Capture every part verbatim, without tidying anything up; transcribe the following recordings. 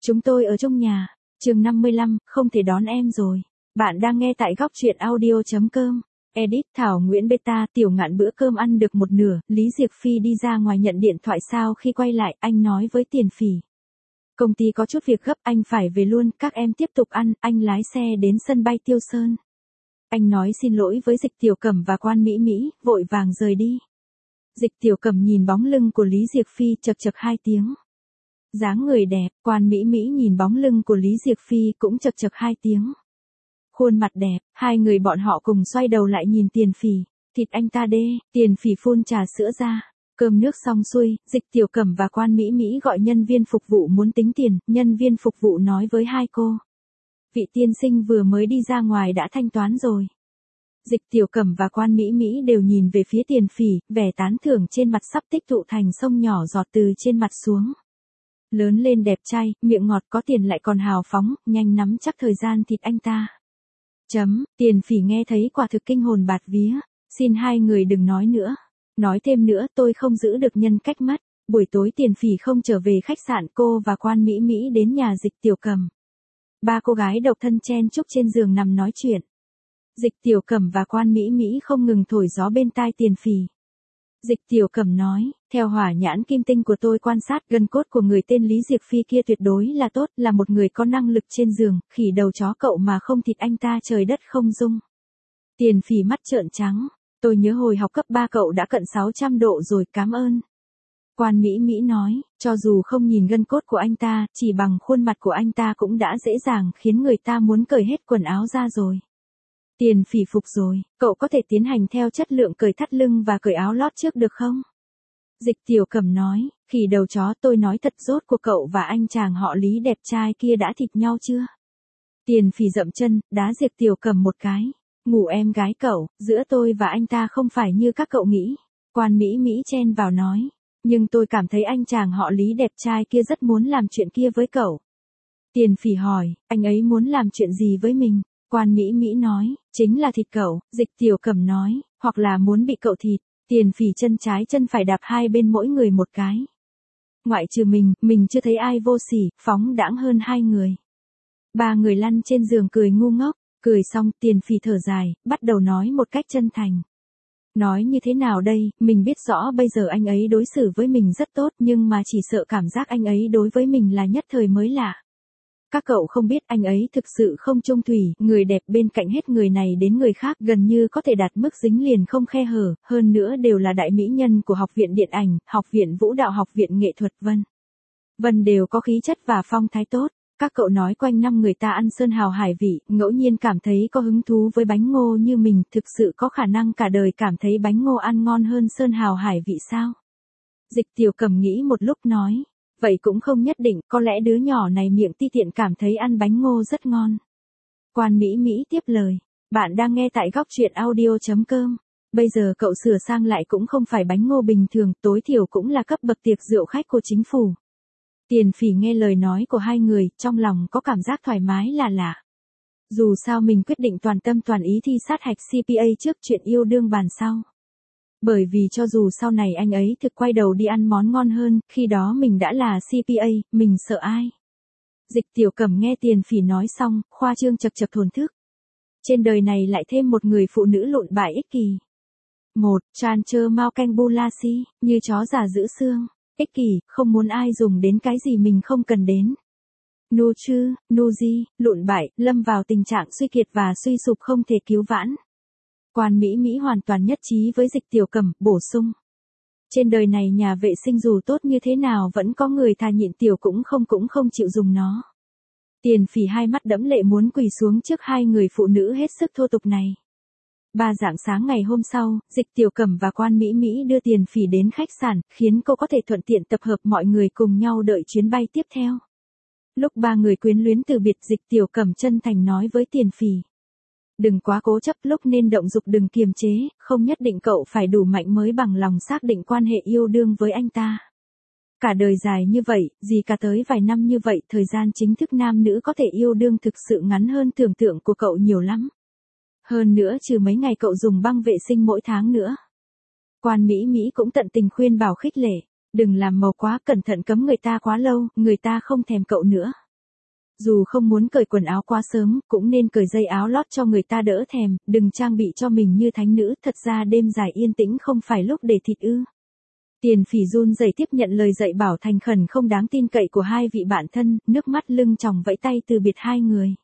Chúng tôi ở trong nhà. Chương năm mươi lăm, không thể đón em rồi. Bạn đang nghe tại góc truyện audio chấm com. Edit Thảo Nguyễn Beta. Tiểu Ngạn bữa cơm ăn được một nửa, Lý Diệc Phi đi ra ngoài nhận điện thoại. Sau khi quay lại, anh nói với Tiền Phỉ. Công ty có chút việc gấp, anh phải về luôn, các em tiếp tục ăn. Anh lái xe đến sân bay Tiêu Sơn. Anh nói xin lỗi với Dịch Tiểu Cẩm và Quan Mỹ Mỹ, vội vàng rời đi. Dịch Tiểu Cẩm nhìn bóng lưng của Lý Diệc Phi, chậc chậc hai tiếng. Dáng người đẹp. Quan Mỹ Mỹ nhìn bóng lưng của Lý Diệc Phi cũng chậc chậc hai tiếng. Khuôn mặt đẹp. Hai người bọn họ cùng xoay đầu lại nhìn Tiền Phỉ. Thịt anh ta đê. Tiền Phỉ phun trà sữa ra. Cơm nước xong xuôi, Dịch Tiểu Cẩm và Quan Mỹ Mỹ gọi nhân viên phục vụ muốn tính tiền. Nhân viên phục vụ nói với hai cô. Vị tiên sinh vừa mới đi ra ngoài đã thanh toán rồi. Dịch Tiểu Cẩm và Quan Mỹ Mỹ đều nhìn về phía Tiền Phỉ, vẻ tán thưởng trên mặt sắp tích tụ thành sông nhỏ giọt từ trên mặt xuống. Lớn lên đẹp trai, miệng ngọt, có tiền lại còn hào phóng, nhanh nắm chắc thời gian thịt anh ta. Chấm. Tiền Phỉ nghe thấy quả thực kinh hồn bạt vía. Xin hai người đừng nói nữa. Nói thêm nữa tôi không giữ được nhân cách mất. Buổi tối Tiền Phỉ không trở về khách sạn, cô và Quan Mỹ Mỹ đến nhà Dịch Tiểu Cẩm. Ba cô gái độc thân chen chúc trên giường nằm nói chuyện. Dịch Tiểu Cẩm và Quan Mỹ Mỹ không ngừng thổi gió bên tai Tiền Phỉ. Dịch Tiểu Cẩm nói, theo hỏa nhãn kim tinh của tôi quan sát, gân cốt của người tên Lý Diệc Phi kia tuyệt đối là tốt, là một người có năng lực trên giường, khỉ đầu chó cậu mà không thịt anh ta trời đất không dung. Tiền Phỉ mắt trợn trắng, tôi nhớ hồi học cấp ba cậu đã cận sáu trăm độ rồi, cảm ơn. Quan Mỹ Mỹ nói, cho dù không nhìn gân cốt của anh ta, chỉ bằng khuôn mặt của anh ta cũng đã dễ dàng khiến người ta muốn cởi hết quần áo ra rồi. Tiền Phỉ phục rồi, cậu có thể tiến hành theo chất lượng cởi thắt lưng và cởi áo lót trước được không? Dịch Tiểu Cẩm nói, khỉ đầu chó, tôi nói thật, rốt cuộc cậu và anh chàng họ Lý đẹp trai kia đã thịt nhau chưa? Tiền Phỉ dậm chân, đá Dịch Tiểu Cẩm một cái. Ngủ em gái cậu, giữa tôi và anh ta không phải như các cậu nghĩ. Quan Mỹ Mỹ chen vào nói, nhưng tôi cảm thấy anh chàng họ Lý đẹp trai kia rất muốn làm chuyện kia với cậu. Tiền Phỉ hỏi, anh ấy muốn làm chuyện gì với mình? Quan Mỹ Mỹ nói, chính là thịt cậu. Dịch Tiểu Cẩm nói, hoặc là muốn bị cậu thịt. Tiền Phỉ chân trái chân phải đạp hai bên mỗi người một cái. Ngoại trừ mình, mình chưa thấy ai vô sỉ, phóng đãng hơn hai người. Ba người lăn trên giường cười ngu ngốc. Cười xong, Tiền Phỉ thở dài, bắt đầu nói một cách chân thành. Nói như thế nào đây, mình biết rõ bây giờ anh ấy đối xử với mình rất tốt, nhưng mà chỉ sợ cảm giác anh ấy đối với mình là nhất thời mới lạ. Các cậu không biết anh ấy thực sự không chung thủy, người đẹp bên cạnh hết người này đến người khác gần như có thể đạt mức dính liền không khe hở, hơn nữa đều là đại mỹ nhân của Học viện Điện ảnh, Học viện Vũ đạo, Học viện Nghệ thuật vân vân, đều có khí chất và phong thái tốt. Các cậu nói quanh năm người ta ăn sơn hào hải vị, ngẫu nhiên cảm thấy có hứng thú với bánh ngô như mình, thực sự có khả năng cả đời cảm thấy bánh ngô ăn ngon hơn sơn hào hải vị sao? Dịch Tiểu Cẩm nghĩ một lúc nói, vậy cũng không nhất định, có lẽ đứa nhỏ này miệng ti tiện cảm thấy ăn bánh ngô rất ngon. Quan Mỹ Mỹ tiếp lời, bạn đang nghe tại góc truyện audio chấm com. Bây giờ cậu sửa sang lại cũng không phải bánh ngô bình thường, tối thiểu cũng là cấp bậc tiệc rượu khách của chính phủ. Tiền Phỉ nghe lời nói của hai người, trong lòng có cảm giác thoải mái là lạ. Dù sao mình quyết định toàn tâm toàn ý thi sát hạch xê pê a trước chuyện yêu đương bàn sau. Bởi vì cho dù sau này anh ấy thực quay đầu đi ăn món ngon hơn, khi đó mình đã là xê pê a, mình sợ ai? Dịch Tiểu Cẩm nghe Tiền Phỉ nói xong, khoa trương chậc chậc thổn thức. Trên đời này lại thêm một người phụ nữ lụn bại ích kỷ. Một, Chan Chơ Mao Canh Bu La Si, như chó già giữ xương. Ích kỷ, không muốn ai dùng đến cái gì mình không cần đến. Nu chư, nu di, lụn bại, lâm vào tình trạng suy kiệt và suy sụp không thể cứu vãn. Quan Mỹ Mỹ hoàn toàn nhất trí với Dịch Tiểu Cẩm, bổ sung. Trên đời này nhà vệ sinh dù tốt như thế nào vẫn có người thà nhịn tiểu cũng không cũng không chịu dùng nó. Tiền Phỉ hai mắt đẫm lệ muốn quỳ xuống trước hai người phụ nữ hết sức thô tục này. Ba rạng sáng ngày hôm sau, Dịch Tiểu Cẩm và Quan Mỹ Mỹ đưa Tiền Phỉ đến khách sạn, khiến cô có thể thuận tiện tập hợp mọi người cùng nhau đợi chuyến bay tiếp theo. Lúc ba người quyến luyến từ biệt, Dịch Tiểu Cẩm chân thành nói với Tiền Phỉ. Đừng quá cố chấp, lúc nên động dục đừng kiềm chế, không nhất định cậu phải đủ mạnh mới bằng lòng xác định quan hệ yêu đương với anh ta. Cả đời dài như vậy, gì cả tới vài năm như vậy, thời gian chính thức nam nữ có thể yêu đương thực sự ngắn hơn tưởng tượng của cậu nhiều lắm. Hơn nữa trừ mấy ngày cậu dùng băng vệ sinh mỗi tháng nữa. Quan Mỹ Mỹ cũng tận tình khuyên bảo khích lệ, đừng làm màu quá, cẩn thận cấm người ta quá lâu, người ta không thèm cậu nữa. Dù không muốn cởi quần áo quá sớm, cũng nên cởi dây áo lót cho người ta đỡ thèm, đừng trang bị cho mình như thánh nữ, thật ra đêm dài yên tĩnh không phải lúc để thịt ư. Tiền Phỉ run rẩy tiếp nhận lời dạy bảo thành khẩn không đáng tin cậy của hai vị bạn thân, nước mắt lưng tròng vẫy tay từ biệt hai người.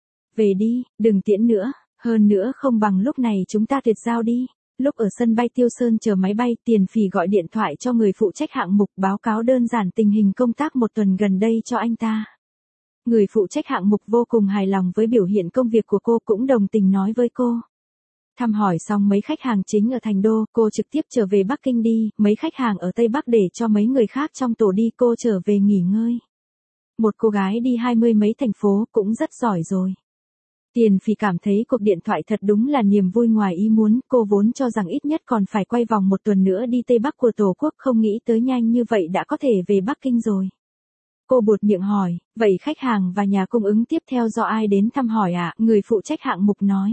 Về đi, đừng tiễn nữa, hơn nữa không bằng lúc này chúng ta tuyệt giao đi. Lúc ở sân bay Tiêu Sơn chờ máy bay, Tiền Phỉ gọi điện thoại cho người phụ trách hạng mục báo cáo đơn giản tình hình công tác một tuần gần đây cho anh ta. Người phụ trách hạng mục vô cùng hài lòng với biểu hiện công việc của cô, cũng đồng tình nói với cô. Thăm hỏi xong mấy khách hàng chính ở Thành Đô, cô trực tiếp trở về Bắc Kinh đi, mấy khách hàng ở Tây Bắc để cho mấy người khác trong tổ đi, cô trở về nghỉ ngơi. Một cô gái đi hai mươi mấy thành phố cũng rất giỏi rồi. Tiền Phỉ cảm thấy cuộc điện thoại thật đúng là niềm vui ngoài ý muốn, cô vốn cho rằng ít nhất còn phải quay vòng một tuần nữa đi Tây Bắc của Tổ quốc, không nghĩ tới nhanh như vậy đã có thể về Bắc Kinh rồi. Cô buột miệng hỏi, vậy khách hàng và nhà cung ứng tiếp theo do ai đến thăm hỏi ạ? À? Người phụ trách hạng mục nói.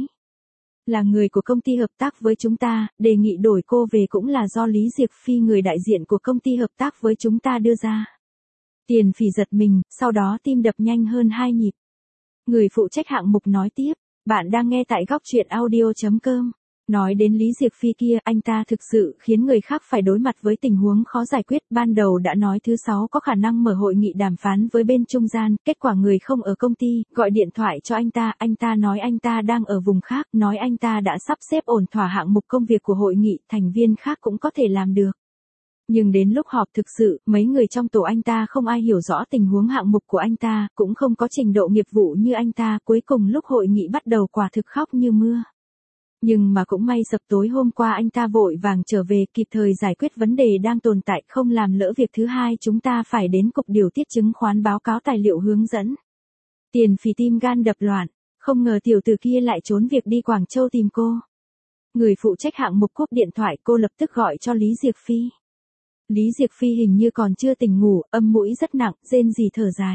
Là người của công ty hợp tác với chúng ta, đề nghị đổi cô về cũng là do Lý Diệc Phi, người đại diện của công ty hợp tác với chúng ta đưa ra. Tiền Phỉ giật mình, sau đó tim đập nhanh hơn hai nhịp. Người phụ trách hạng mục nói tiếp, bạn đang nghe tại góc truyện audio chấm com. Nói đến Lý Diệc Phi kia, anh ta thực sự khiến người khác phải đối mặt với tình huống khó giải quyết. Ban đầu đã nói thứ sáu có khả năng mở hội nghị đàm phán với bên trung gian, kết quả người không ở công ty, gọi điện thoại cho anh ta, anh ta nói anh ta đang ở vùng khác, nói anh ta đã sắp xếp ổn thỏa hạng mục công việc của hội nghị, thành viên khác cũng có thể làm được. Nhưng đến lúc họp thực sự, mấy người trong tổ anh ta không ai hiểu rõ tình huống hạng mục của anh ta, cũng không có trình độ nghiệp vụ như anh ta, cuối cùng lúc hội nghị bắt đầu quả thực khóc như mưa. Nhưng mà cũng may sập tối hôm qua anh ta vội vàng trở về, kịp thời giải quyết vấn đề đang tồn tại, không làm lỡ việc thứ hai chúng ta phải đến cục điều tiết chứng khoán báo cáo tài liệu hướng dẫn. Tiền Phỉ tim gan đập loạn, không ngờ tiểu tử kia lại trốn việc đi Quảng Châu tìm cô. Người phụ trách hạng mục cúp điện thoại, cô lập tức gọi cho Lý Diệc Phi. Lý Diệc Phi hình như còn chưa tỉnh ngủ, âm mũi rất nặng, rên rỉ thở dài.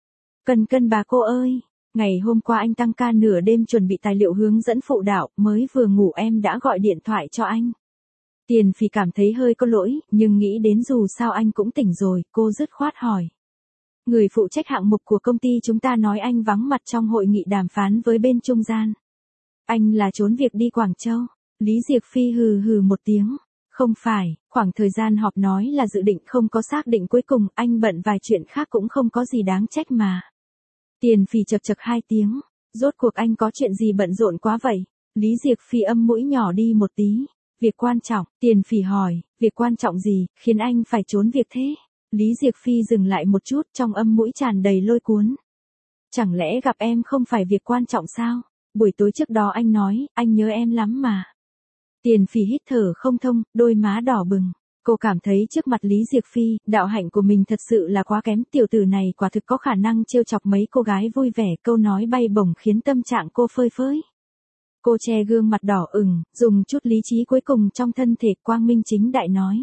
Cần cân bà cô ơi. Ngày hôm qua anh tăng ca nửa đêm chuẩn bị tài liệu hướng dẫn phụ đạo, mới vừa ngủ em đã gọi điện thoại cho anh. Tiền Phỉ cảm thấy hơi có lỗi, nhưng nghĩ đến dù sao anh cũng tỉnh rồi, cô dứt khoát hỏi. Người phụ trách hạng mục của công ty chúng ta nói anh vắng mặt trong hội nghị đàm phán với bên trung gian. Anh là trốn việc đi Quảng Châu. Lý Diệc Phi hừ hừ một tiếng. Không phải, khoảng thời gian họp nói là dự định không có xác định, cuối cùng anh bận vài chuyện khác cũng không có gì đáng trách mà. Tiền Phỉ chật chật hai tiếng, rốt cuộc anh có chuyện gì bận rộn quá vậy? Lý Diệc Phi âm mũi nhỏ đi một tí. Việc quan trọng, Tiền Phỉ hỏi, việc quan trọng gì, khiến anh phải trốn việc thế? Lý Diệc Phi dừng lại một chút, trong âm mũi tràn đầy lôi cuốn. Chẳng lẽ gặp em không phải việc quan trọng sao? Buổi tối trước đó anh nói, anh nhớ em lắm mà. Tiền Phỉ hít thở không thông, đôi má đỏ bừng. Cô cảm thấy trước mặt Lý Diệc Phi, đạo hạnh của mình thật sự là quá kém, tiểu tử này quả thực có khả năng trêu chọc mấy cô gái vui vẻ, câu nói bay bổng khiến tâm trạng cô phơi phới. Cô che gương mặt đỏ ửng, dùng chút lý trí cuối cùng trong thân thể, quang minh chính đại nói.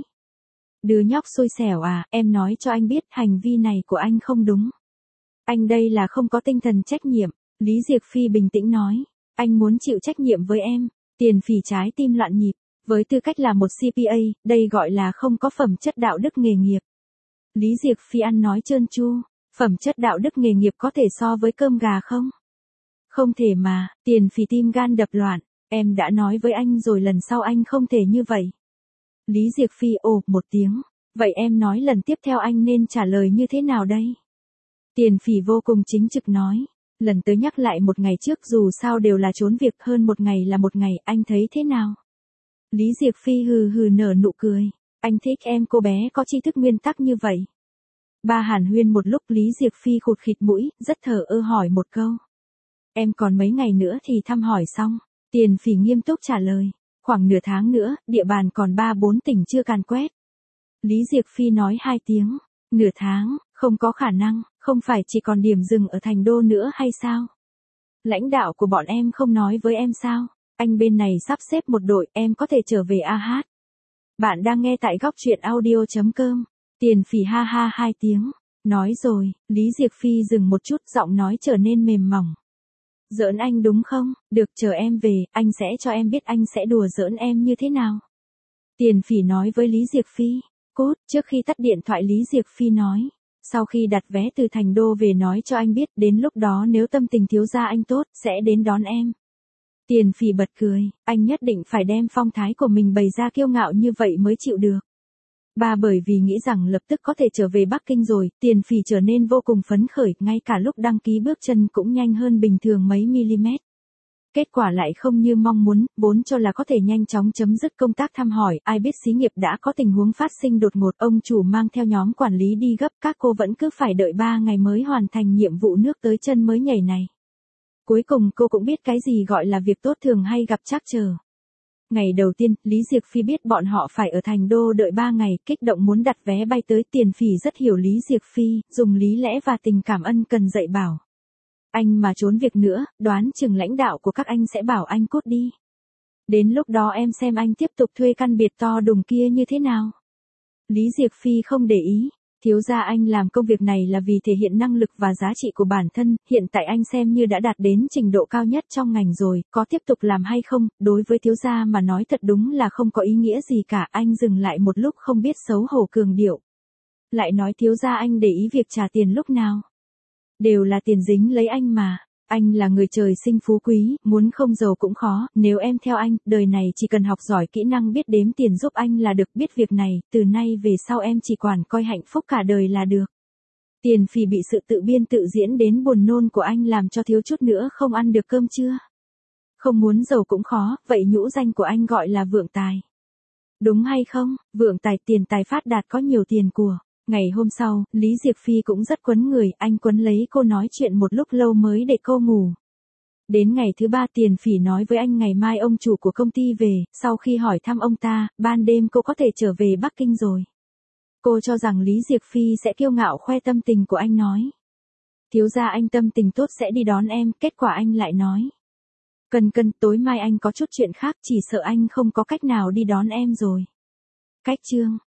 Đứa nhóc xui xẻo à, em nói cho anh biết hành vi này của anh không đúng. Anh đây là không có tinh thần trách nhiệm. Lý Diệc Phi bình tĩnh nói, anh muốn chịu trách nhiệm với em. Tiền Phỉ trái tim loạn nhịp. Với tư cách là một xê pê a, đây gọi là không có phẩm chất đạo đức nghề nghiệp. Lý Diệc Phi ăn nói trơn tru, phẩm chất đạo đức nghề nghiệp có thể so với cơm gà không? Không thể mà. Tiền Phỉ tim gan đập loạn, em đã nói với anh rồi, lần sau anh không thể như vậy. Lý Diệc Phi ồ một tiếng, vậy em nói lần tiếp theo anh nên trả lời như thế nào đây? Tiền Phỉ vô cùng chính trực nói, lần tới nhắc lại một ngày trước, dù sao đều là trốn việc, hơn một ngày là một ngày, anh thấy thế nào? Lý Diệc Phi hừ hừ nở nụ cười, anh thích em cô bé có tri thức nguyên tắc như vậy. Ba hàn huyên một lúc, Lý Diệc Phi khụt khịt mũi, rất thờ ơ hỏi một câu. Em còn mấy ngày nữa thì thăm hỏi xong. Tiền Phỉ nghiêm túc trả lời, khoảng nửa tháng nữa, địa bàn còn ba bốn tỉnh chưa càn quét. Lý Diệc Phi nói hai tiếng, nửa tháng, không có khả năng, không phải chỉ còn điểm dừng ở Thành Đô nữa hay sao? Lãnh đạo của bọn em không nói với em sao? Anh bên này sắp xếp một đội, em có thể trở về a hát. Bạn đang nghe tại góc truyện audio chấm com. Tiền Phỉ ha ha hai tiếng. Nói rồi, Lý Diệc Phi dừng một chút, giọng nói trở nên mềm mỏng. Giỡn anh đúng không? Được, chờ em về, anh sẽ cho em biết anh sẽ đùa giỡn em như thế nào. Tiền Phỉ nói với Lý Diệc Phi. Cút, trước khi tắt điện thoại Lý Diệc Phi nói. Sau khi đặt vé từ Thành Đô về nói cho anh biết, đến lúc đó nếu tâm tình thiếu gia anh tốt, sẽ đến đón em. Tiền Phỉ bật cười, anh nhất định phải đem phong thái của mình bày ra kiêu ngạo như vậy mới chịu được. Ba bởi vì nghĩ rằng lập tức có thể trở về Bắc Kinh rồi, Tiền Phỉ trở nên vô cùng phấn khởi, ngay cả lúc đăng ký bước chân cũng nhanh hơn bình thường mấy mm. Kết quả lại không như mong muốn, vốn cho là có thể nhanh chóng chấm dứt công tác thăm hỏi, ai biết xí nghiệp đã có tình huống phát sinh đột ngột, ông chủ mang theo nhóm quản lý đi gấp, các cô vẫn cứ phải đợi ba ngày mới hoàn thành nhiệm vụ nước tới chân mới nhảy này. Cuối cùng cô cũng biết cái gì gọi là việc tốt thường hay gặp trắc trở. Ngày đầu tiên, Lý Diệc Phi biết bọn họ phải ở Thành Đô đợi ba ngày, kích động muốn đặt vé bay tới. Tiền Phỉ rất hiểu Lý Diệc Phi, dùng lý lẽ và tình cảm ân cần dạy bảo. Anh mà trốn việc nữa, đoán chừng lãnh đạo của các anh sẽ bảo anh cút đi. Đến lúc đó em xem anh tiếp tục thuê căn biệt to đùng kia như thế nào. Lý Diệc Phi không để ý. Thiếu gia anh làm công việc này là vì thể hiện năng lực và giá trị của bản thân, hiện tại anh xem như đã đạt đến trình độ cao nhất trong ngành rồi, có tiếp tục làm hay không, đối với thiếu gia mà nói thật đúng là không có ý nghĩa gì cả. Anh dừng lại một lúc không biết xấu hổ cường điệu. Lại nói thiếu gia anh để ý việc trả tiền lúc nào. Đều là tiền dính lấy anh mà. Anh là người trời sinh phú quý, muốn không giàu cũng khó, nếu em theo anh, đời này chỉ cần học giỏi kỹ năng biết đếm tiền giúp anh là được, biết việc này, từ nay về sau em chỉ quản coi hạnh phúc cả đời là được. Tiền Phỉ bị sự tự biên tự diễn đến buồn nôn của anh làm cho thiếu chút nữa không ăn được cơm trưa. Không muốn giàu cũng khó, vậy nhũ danh của anh gọi là vượng tài. Đúng hay không, vượng tài tiền tài phát đạt có nhiều tiền của. Ngày hôm sau, Lý Diệc Phi cũng rất quấn người, anh quấn lấy cô nói chuyện một lúc lâu mới để cô ngủ. Đến ngày thứ ba Tiền Phỉ nói với anh ngày mai ông chủ của công ty về, sau khi hỏi thăm ông ta, ban đêm cô có thể trở về Bắc Kinh rồi. Cô cho rằng Lý Diệc Phi sẽ kiêu ngạo khoe tâm tình của anh nói. Thiếu gia anh tâm tình tốt sẽ đi đón em, kết quả anh lại nói. Cần cần tối mai anh có chút chuyện khác, chỉ sợ anh không có cách nào đi đón em rồi. Cách chương